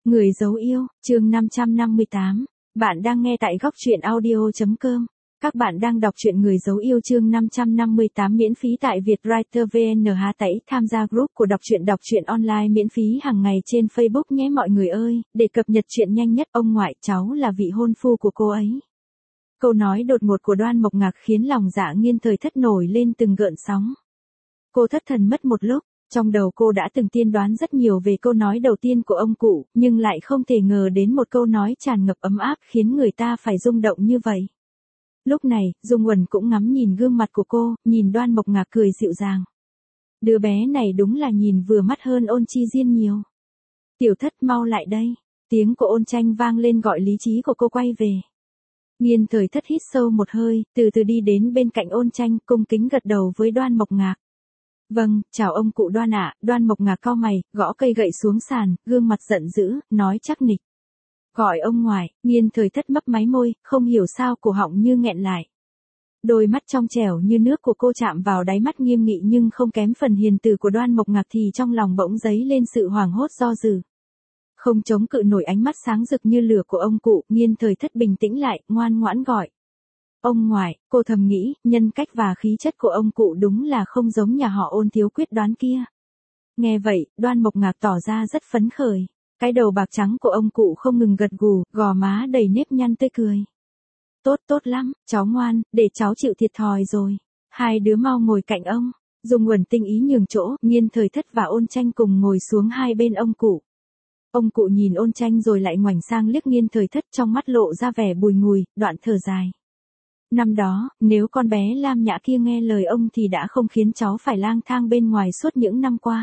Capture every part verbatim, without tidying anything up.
Người dấu yêu, chương năm trăm năm mươi tám. Bạn đang nghe tại góc truyện audio.com. Các bạn đang đọc truyện Người dấu yêu chương năm trăm năm mươi tám miễn phí tại Vietwriter vê en hát tẩy tham gia group của đọc truyện đọc truyện online miễn phí hàng ngày trên Facebook nhé mọi người ơi, để cập nhật chuyện nhanh nhất. Ông ngoại cháu là vị hôn phu của cô ấy. Câu nói đột ngột của Đoan Mộc Ngạc khiến lòng Dạ Nghiên Thời Thất nổi lên từng gợn sóng. Cô thất thần mất một lúc. Trong đầu cô đã từng tiên đoán rất nhiều về câu nói đầu tiên của ông cụ, nhưng lại không thể ngờ đến một câu nói tràn ngập ấm áp khiến người ta phải rung động như vậy. Lúc này, Dung Uẩn cũng ngắm nhìn gương mặt của cô, nhìn Đoan Mộc Ngạc cười dịu dàng. Đứa bé này đúng là nhìn vừa mắt hơn Ôn Chi Diên nhiều. Tiểu Thất mau lại đây. Tiếng của Ôn Tranh vang lên gọi lý trí của cô quay về. Nghiên Thời Thất hít sâu một hơi, từ từ đi đến bên cạnh Ôn Tranh, cung kính gật đầu với Đoan Mộc Ngạc. Vâng, chào ông cụ Đoan ạ. Đoan Mộc Ngạc cau mày, gõ cây gậy xuống sàn, gương mặt giận dữ, nói chắc nịch. Gọi ông ngoại. Nghiên Thời Thất mấp máy môi, không hiểu sao cổ họng như nghẹn lại. Đôi mắt trong trẻo như nước của cô chạm vào đáy mắt nghiêm nghị nhưng không kém phần hiền từ của Đoan Mộc Ngạc thì trong lòng bỗng dấy lên sự hoảng hốt do dự. Không chống cự nổi ánh mắt sáng rực như lửa của ông cụ, Nghiên Thời Thất bình tĩnh lại, ngoan ngoãn gọi. Ông ngoại, cô thầm nghĩ, nhân cách và khí chất của ông cụ đúng là không giống nhà họ Ôn thiếu quyết đoán kia. Nghe vậy, Đoan Mộc Ngạc tỏ ra rất phấn khởi. Cái đầu bạc trắng của ông cụ không ngừng gật gù, gò má đầy nếp nhăn tươi cười. Tốt tốt lắm, cháu ngoan, để cháu chịu thiệt thòi rồi. Hai đứa mau ngồi cạnh ông. Dung Uẩn tinh ý nhường chỗ, Nghiên Thời Thất và Ôn Tranh cùng ngồi xuống hai bên ông cụ. Ông cụ nhìn Ôn Tranh rồi lại ngoảnh sang liếc Nghiên Thời Thất, trong mắt lộ ra vẻ bùi ngùi, đoạn thở dài. Năm đó, nếu con bé Lam Nhã kia nghe lời ông thì đã không khiến cháu phải lang thang bên ngoài suốt những năm qua.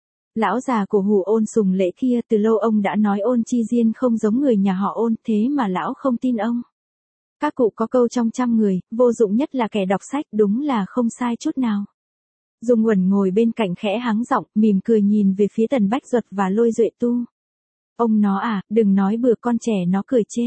Lão già của Hù Ôn Sùng Lễ kia từ lâu ông đã nói Ôn Chi Diên không giống người nhà họ Ôn, thế mà lão không tin ông. Các cụ có câu trong trăm người, vô dụng nhất là kẻ đọc sách, đúng là không sai chút nào. Dung Uẩn ngồi bên cạnh khẽ hắng giọng, mỉm cười nhìn về phía Tần Bách Duật và Lôi Duệ Tu. Ông nó à, đừng nói bừa, con trẻ nó cười chê.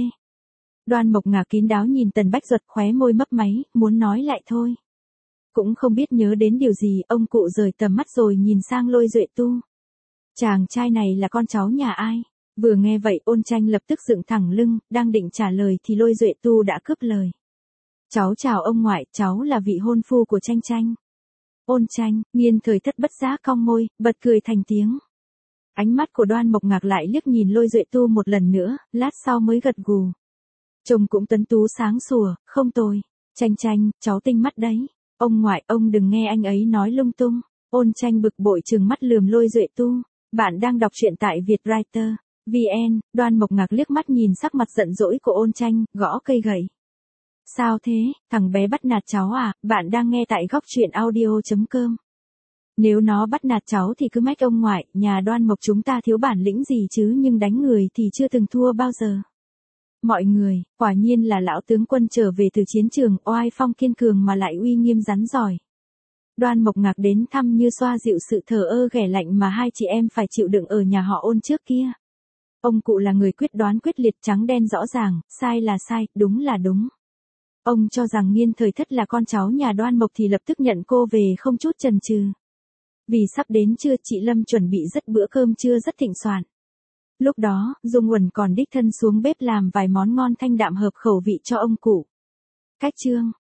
Đoan Mộc Ngạc kín đáo nhìn Tần Bách Duật, khóe môi mấp máy, muốn nói lại thôi. Cũng không biết nhớ đến điều gì, ông cụ rời tầm mắt rồi nhìn sang Lôi Duệ Tu. Chàng trai này là con cháu nhà ai? Vừa nghe vậy, Ôn Tranh lập tức dựng thẳng lưng, đang định trả lời thì Lôi Duệ Tu đã cướp lời. Cháu chào ông ngoại, cháu là vị hôn phu của Tranh Tranh. Ôn Tranh. Nghiên Thời Thất bất giác cong môi, bật cười thành tiếng. Ánh mắt của Đoan Mộc Ngạc lại liếc nhìn Lôi Duệ Tu một lần nữa, lát sau mới gật gù. Trông cũng tuấn tú sáng sủa, không tồi. Tranh Tranh, cháu tinh mắt đấy. Ông ngoại, ông đừng nghe anh ấy nói lung tung. Ôn Tranh bực bội trừng mắt lườm Lôi Duệ Tu. Bạn đang đọc truyện tại Vietwriter vê en. Đoan Mộc Ngạc liếc mắt nhìn sắc mặt giận dỗi của Ôn Tranh, gõ cây gậy. Sao thế, thằng bé bắt nạt cháu à? Bạn đang nghe tại góc truyện audio.com. Nếu nó bắt nạt cháu thì cứ mách ông ngoại, nhà Đoan Mộc chúng ta thiếu bản lĩnh gì chứ, nhưng đánh người thì chưa từng thua bao giờ. Mọi người, quả nhiên là lão tướng quân trở về từ chiến trường, oai phong kiên cường mà lại uy nghiêm rắn giỏi. Đoan Mộc Ngạc đến thăm như xoa dịu sự thờ ơ ghẻ lạnh mà hai chị em phải chịu đựng ở nhà họ Ôn trước kia. Ông cụ là người quyết đoán quyết liệt, trắng đen rõ ràng, sai là sai, đúng là đúng. Ông cho rằng Nghiên Thời Thất là con cháu nhà Đoan Mộc thì lập tức nhận cô về không chút chần chừ. Vì sắp đến trưa, chị Lâm chuẩn bị rất bữa cơm trưa rất thịnh soạn. Lúc đó, Dung Uẩn còn đích thân xuống bếp làm vài món ngon thanh đạm hợp khẩu vị cho ông cụ. Cách chương,